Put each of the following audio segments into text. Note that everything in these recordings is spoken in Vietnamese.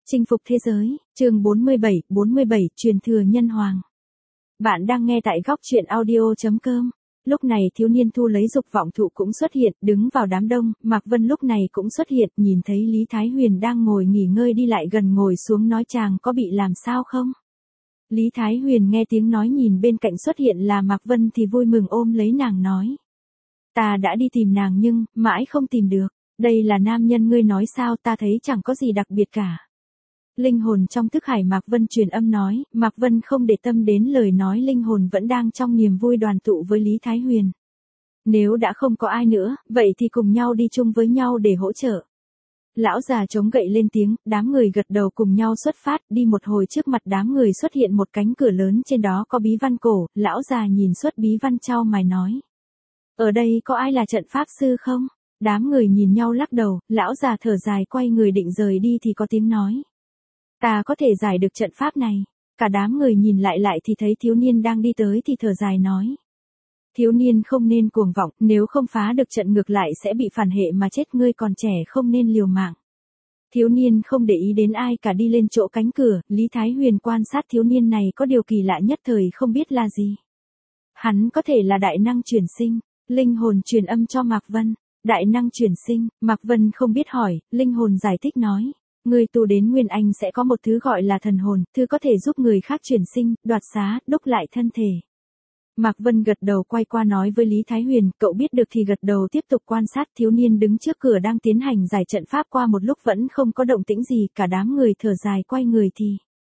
Chinh phục thế giới, chương 47, truyền thừa nhân hoàng. Bạn đang nghe tại góc truyện audio.com. Lúc này thiếu niên thu lấy dục vọng thụ cũng xuất hiện, đứng vào đám đông, Mạc Vân lúc này cũng xuất hiện, nhìn thấy Lý Thái Huyền đang ngồi nghỉ ngơi đi lại gần ngồi xuống nói chàng có bị làm sao không? Lý Thái Huyền nghe tiếng nói nhìn bên cạnh xuất hiện là Mạc Vân thì vui mừng ôm lấy nàng nói. Ta đã đi tìm nàng nhưng, mãi không tìm được, đây là nam nhân ngươi nói sao ta thấy chẳng có gì đặc biệt cả. Linh hồn trong thức hải Mạc Vân truyền âm nói, Mạc Vân không để tâm đến lời nói linh hồn vẫn đang trong niềm vui đoàn tụ với Lý Thái Huyền. Nếu đã không có ai nữa, vậy thì cùng nhau đi chung với nhau để hỗ trợ. Lão già chống gậy lên tiếng, đám người gật đầu cùng nhau xuất phát, đi một hồi trước mặt đám người xuất hiện một cánh cửa lớn trên đó có bí văn cổ, lão già nhìn xuất bí văn chau mày nói. Ở đây có ai là trận pháp sư không? Đám người nhìn nhau lắc đầu, lão già thở dài quay người định rời đi thì có tiếng nói. Ta có thể giải được trận pháp này. Cả đám người nhìn lại thì thấy thiếu niên đang đi tới thì thở dài nói. Thiếu niên không nên cuồng vọng, nếu không phá được trận ngược lại sẽ bị phản hệ mà chết, ngươi còn trẻ không nên liều mạng. Thiếu niên không để ý đến ai cả đi lên chỗ cánh cửa, Lý Thái Huyền quan sát thiếu niên này có điều kỳ lạ nhất thời không biết là gì. Hắn có thể là đại năng chuyển sinh, linh hồn truyền âm cho Mạc Vân. Đại năng chuyển sinh, Mạc Vân không biết hỏi, linh hồn giải thích nói. Người tu đến Nguyên Anh sẽ có một thứ gọi là thần hồn, thứ có thể giúp người khác chuyển sinh, đoạt xá, đúc lại thân thể. Mạc Vân gật đầu quay qua nói với Lý Thái Huyền, cậu biết được thì gật đầu tiếp tục quan sát thiếu niên đứng trước cửa đang tiến hành giải trận pháp qua một lúc vẫn không có động tĩnh gì, cả đám người thở dài quay người thì.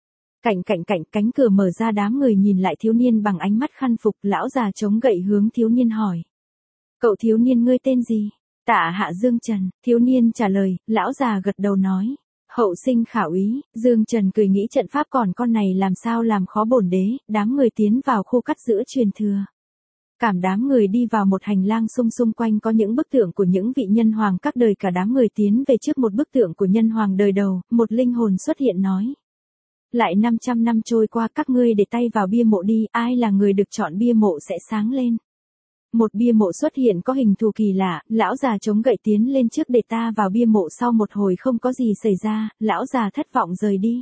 Cạnh cửa mở ra đám người nhìn lại thiếu niên bằng ánh mắt khăn phục, lão già chống gậy hướng thiếu niên hỏi. Cậu thiếu niên ngươi tên gì? Tạ Hạ Dương Trần, thiếu niên trả lời, lão già gật đầu nói. Hậu sinh khảo ý, Dương Trần cười nghĩ trận pháp còn con này làm sao làm khó bổn đế, đám người tiến vào khu cắt giữa truyền thừa. Cảm đám người đi vào một hành lang xung quanh có những bức tượng của những vị nhân hoàng các đời, cả đám người tiến về trước một bức tượng của nhân hoàng đời đầu, một linh hồn xuất hiện nói. Lại 500 năm trôi qua các ngươi để tay vào bia mộ đi, ai là người được chọn bia mộ sẽ sáng lên. Một bia mộ xuất hiện có hình thù kỳ lạ, lão già chống gậy tiến lên trước để ta vào bia mộ, sau một hồi không có gì xảy ra, lão già thất vọng rời đi.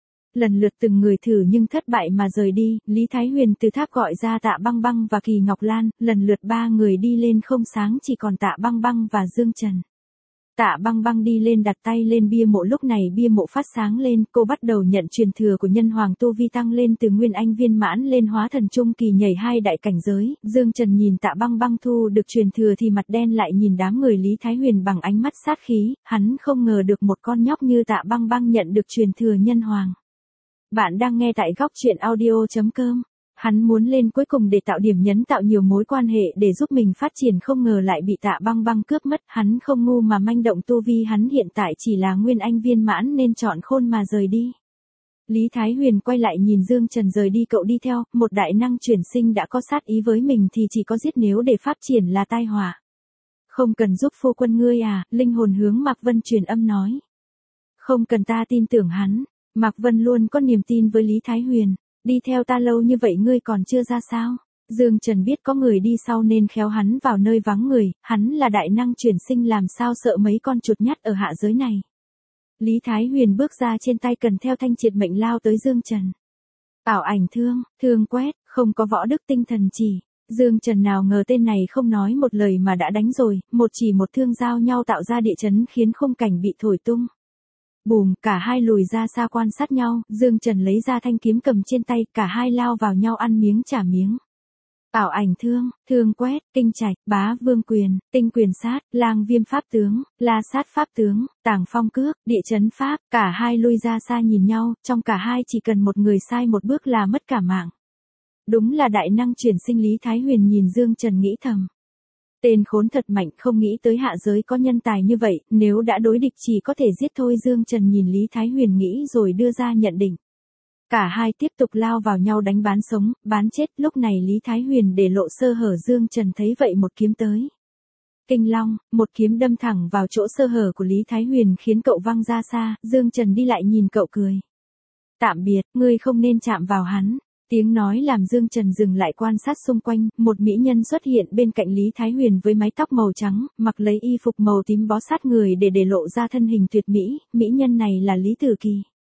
Lần lượt từng người thử nhưng thất bại mà rời đi, Lý Thái Huyền từ tháp gọi ra Tạ Băng Băng và Kỳ Ngọc Lan, lần lượt ba người đi lên không sáng chỉ còn Tạ Băng Băng và Dương Trần. Tạ Băng Băng đi lên đặt tay lên bia mộ, lúc này bia mộ phát sáng lên, cô bắt đầu nhận truyền thừa của nhân hoàng, tu vi tăng lên từ Nguyên Anh viên mãn lên hóa thần trung kỳ, nhảy 2 đại cảnh giới. Dương Trần nhìn Tạ Băng Băng thu được truyền thừa thì mặt đen lại nhìn đám người Lý Thái Huyền bằng ánh mắt sát khí, hắn không ngờ được một con nhóc như Tạ Băng Băng nhận được truyền thừa nhân hoàng. Bạn đang nghe tại góc truyện audio.com. Hắn muốn lên cuối cùng để tạo điểm nhấn, tạo nhiều mối quan hệ để giúp mình phát triển, không ngờ lại bị Tạ Băng Băng cướp mất, hắn không ngu mà manh động, tu vi hắn hiện tại chỉ là Nguyên Anh viên mãn nên chọn khôn mà rời đi. Lý Thái Huyền quay lại nhìn Dương Trần rời đi, cậu đi theo, một đại năng chuyển sinh đã có sát ý với mình thì chỉ có giết, nếu để phát triển là tai họa. Không cần giúp phu quân ngươi à, linh hồn hướng Mạc Vân truyền âm nói. Không cần, ta tin tưởng hắn. Mạc Vân luôn có niềm tin với Lý Thái Huyền. Đi theo ta lâu như vậy ngươi còn chưa ra sao? Dương Trần biết có người đi sau nên khéo hắn vào nơi vắng người, hắn là đại năng chuyển sinh làm sao sợ mấy con chuột nhắt ở hạ giới này. Lý Thái Huyền bước ra, trên tay cần theo thanh triệt mệnh lao tới Dương Trần. Ảo ảnh thương quét, không có võ đức tinh thần chỉ. Dương Trần nào ngờ tên này không nói một lời mà đã đánh rồi, một chỉ một thương giao nhau tạo ra địa chấn khiến khung cảnh bị thổi tung. Bùm, cả hai lùi ra xa quan sát nhau, Dương Trần lấy ra thanh kiếm cầm trên tay, cả hai lao vào nhau ăn miếng trả miếng. Ảo ảnh thương quét, kinh trạch, bá vương quyền, tinh quyền sát, lang viêm pháp tướng, la sát pháp tướng, tàng phong cước, địa chấn pháp, cả hai lui ra xa nhìn nhau, trong cả hai chỉ cần một người sai một bước là mất cả mạng. Đúng là đại năng chuyển sinh. Lý Thái Huyền nhìn Dương Trần nghĩ thầm. Tên khốn thật mạnh, không nghĩ tới hạ giới có nhân tài như vậy, nếu đã đối địch chỉ có thể giết thôi. Dương Trần nhìn Lý Thái Huyền nghĩ rồi đưa ra nhận định. Cả hai tiếp tục lao vào nhau đánh bán sống, bán chết, lúc này Lý Thái Huyền để lộ sơ hở, Dương Trần thấy vậy một kiếm tới. Kinh Long, một kiếm đâm thẳng vào chỗ sơ hở của Lý Thái Huyền khiến cậu văng ra xa, Dương Trần đi lại nhìn cậu cười. Tạm biệt, ngươi không nên chạm vào hắn. Tiếng nói làm Dương Trần dừng lại quan sát xung quanh, một mỹ nhân xuất hiện bên cạnh Lý Thái Huyền với mái tóc màu trắng, mặc lấy y phục màu tím bó sát người để lộ ra thân hình tuyệt mỹ, mỹ nhân này là Lý Tử Kỳ.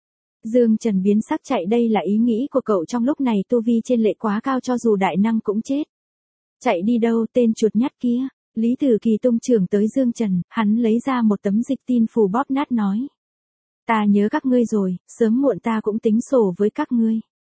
Dương Trần biến sắc chạy, đây là ý nghĩ của cậu trong lúc này tu vi trên lệ quá cao cho dù đại năng cũng chết. Chạy đi đâu tên chuột nhắt kia? Lý Tử Kỳ tung trưởng tới Dương Trần, hắn lấy ra một tấm dịch tin phù bóp nát nói. Ta nhớ các ngươi rồi, sớm muộn ta cũng tính sổ với các ngươi.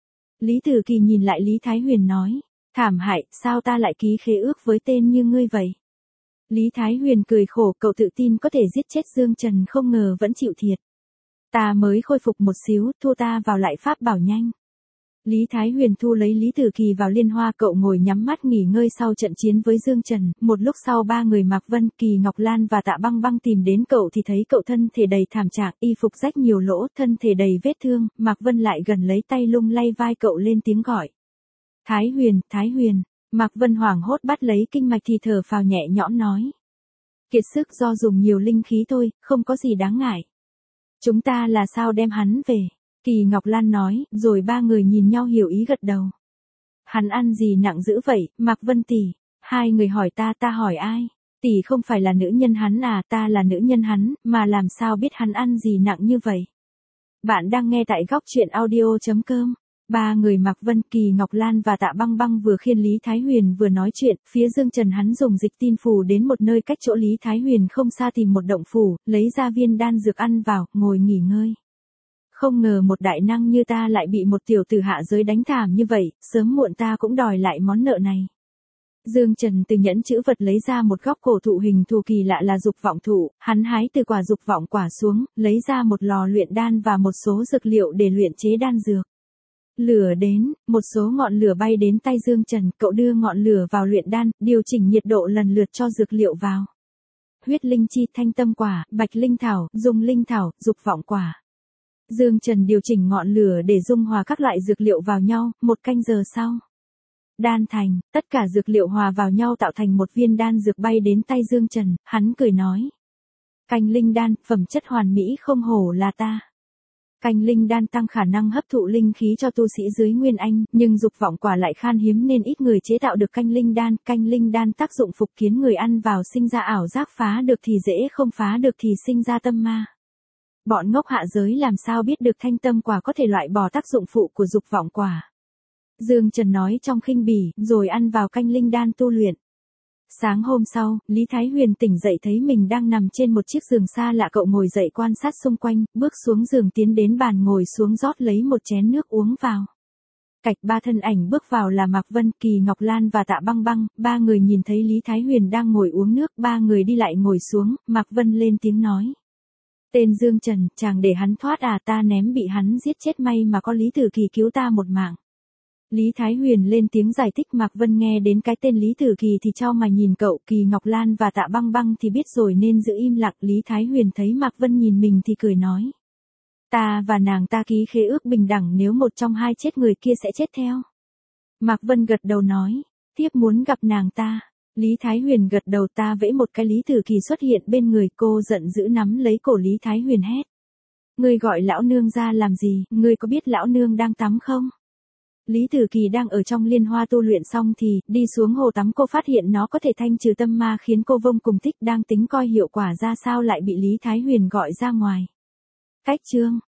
Lý Tử Kỳ nhìn lại Lý Thái Huyền nói. Thảm hại, sao ta lại ký khế ước với tên như ngươi vậy? Lý Thái Huyền cười khổ, cậu tự tin có thể giết chết Dương Trần, không ngờ vẫn chịu thiệt. Ta mới khôi phục một xíu, thua ta vào lại pháp bảo nhanh. Lý Thái Huyền thu lấy Lý Tử Kỳ vào liên hoa, cậu ngồi nhắm mắt nghỉ ngơi sau trận chiến với Dương Trần. Một lúc sau ba người Mạc Vân, Kỳ Ngọc Lan và Tạ Băng Băng tìm đến cậu thì thấy cậu thân thể đầy thảm trạng, y phục rách nhiều lỗ, thân thể đầy vết thương. Mạc Vân lại gần lấy tay lung lay vai cậu lên tiếng gọi. Thái Huyền, Thái Huyền. Mạc Vân hoảng hốt bắt lấy kinh mạch thì thở phào nhẹ nhõm nói. Kiệt sức do dùng nhiều linh khí thôi, không có gì đáng ngại. Chúng ta là sao đem hắn về? Kỳ Ngọc Lan nói, rồi ba người nhìn nhau hiểu ý gật đầu. Hắn ăn gì nặng dữ vậy, Mạc Vân tỷ? Hai người hỏi ta hỏi ai? Tỷ không phải là nữ nhân hắn à, ta là nữ nhân hắn, mà làm sao biết hắn ăn gì nặng như vậy? Bạn đang nghe tại góc truyện audio.com. Ba người Mạc Vân, Kỳ Ngọc Lan và Tạ Băng Băng vừa khiêng Lý Thái Huyền vừa nói chuyện, phía Dương Trần hắn dùng dịch tin phù đến một nơi cách chỗ Lý Thái Huyền không xa tìm một động phủ, lấy ra viên đan dược ăn vào, ngồi nghỉ ngơi. Không ngờ một đại năng như ta lại bị một tiểu tử hạ giới đánh thảm như vậy, sớm muộn ta cũng đòi lại món nợ này. Dương Trần từ nhẫn chữ vật lấy ra một góc cổ thụ hình thù kỳ lạ là dục vọng thụ, hắn hái từ quả dục vọng quả xuống, lấy ra một lò luyện đan và một số dược liệu để luyện chế đan dược. Lửa đến, một số ngọn lửa bay đến tay Dương Trần, cậu đưa ngọn lửa vào luyện đan, điều chỉnh nhiệt độ lần lượt cho dược liệu vào. Huyết linh chi, thanh tâm quả, bạch linh thảo, dung linh thảo, dục vọng quả. Dương Trần điều chỉnh ngọn lửa để dung hòa các loại dược liệu vào nhau, 1 canh giờ sau. Đan thành, tất cả dược liệu hòa vào nhau tạo thành một viên đan dược bay đến tay Dương Trần, hắn cười nói. Canh linh đan, phẩm chất hoàn mỹ không hổ là ta. Canh linh đan tăng khả năng hấp thụ linh khí cho tu sĩ dưới Nguyên Anh, nhưng dục vọng quả lại khan hiếm nên ít người chế tạo được canh linh đan. Canh linh đan tác dụng phục kiến người ăn vào sinh ra ảo giác, phá được thì dễ, không phá được thì sinh ra tâm ma. Bọn ngốc hạ giới làm sao biết được thanh tâm quả có thể loại bỏ tác dụng phụ của dục vọng quả. Dương Trần nói trong khinh bỉ, rồi ăn vào canh linh đan tu luyện. Sáng hôm sau, Lý Thái Huyền tỉnh dậy thấy mình đang nằm trên một chiếc giường xa lạ, cậu ngồi dậy quan sát xung quanh, bước xuống giường tiến đến bàn ngồi xuống rót lấy một chén nước uống vào. Cạch ba thân ảnh bước vào là Mạc Vân, Kỳ Ngọc Lan và Tạ Băng Băng, ba người nhìn thấy Lý Thái Huyền đang ngồi uống nước, ba người đi lại ngồi xuống, Mạc Vân lên tiếng nói. Tên Dương Trần, chàng để hắn thoát à, ta ném bị hắn giết chết, may mà có Lý Tử Kỳ cứu ta một mạng. Lý Thái Huyền lên tiếng giải thích. Mạc Vân nghe đến cái tên Lý Tử Kỳ thì cho mày nhìn cậu, Kỳ Ngọc Lan và Tạ Băng Băng thì biết rồi nên giữ im lặng. Lý Thái Huyền thấy Mạc Vân nhìn mình thì cười nói. Ta và nàng ta ký khế ước bình đẳng, nếu một trong hai chết người kia sẽ chết theo. Mạc Vân gật đầu nói, tiếp muốn gặp nàng ta. Lý Thái Huyền gật đầu, ta vẫy một cái, Lý Tử Kỳ xuất hiện bên người cô, giận dữ nắm lấy cổ Lý Thái Huyền hét. Ngươi gọi lão nương ra làm gì, ngươi có biết lão nương đang tắm không? Lý Tử Kỳ đang ở trong liên hoa tu luyện xong thì, đi xuống hồ tắm, cô phát hiện nó có thể thanh trừ tâm ma khiến cô vô cùng thích, đang tính coi hiệu quả ra sao lại bị Lý Thái Huyền gọi ra ngoài. Cách chương.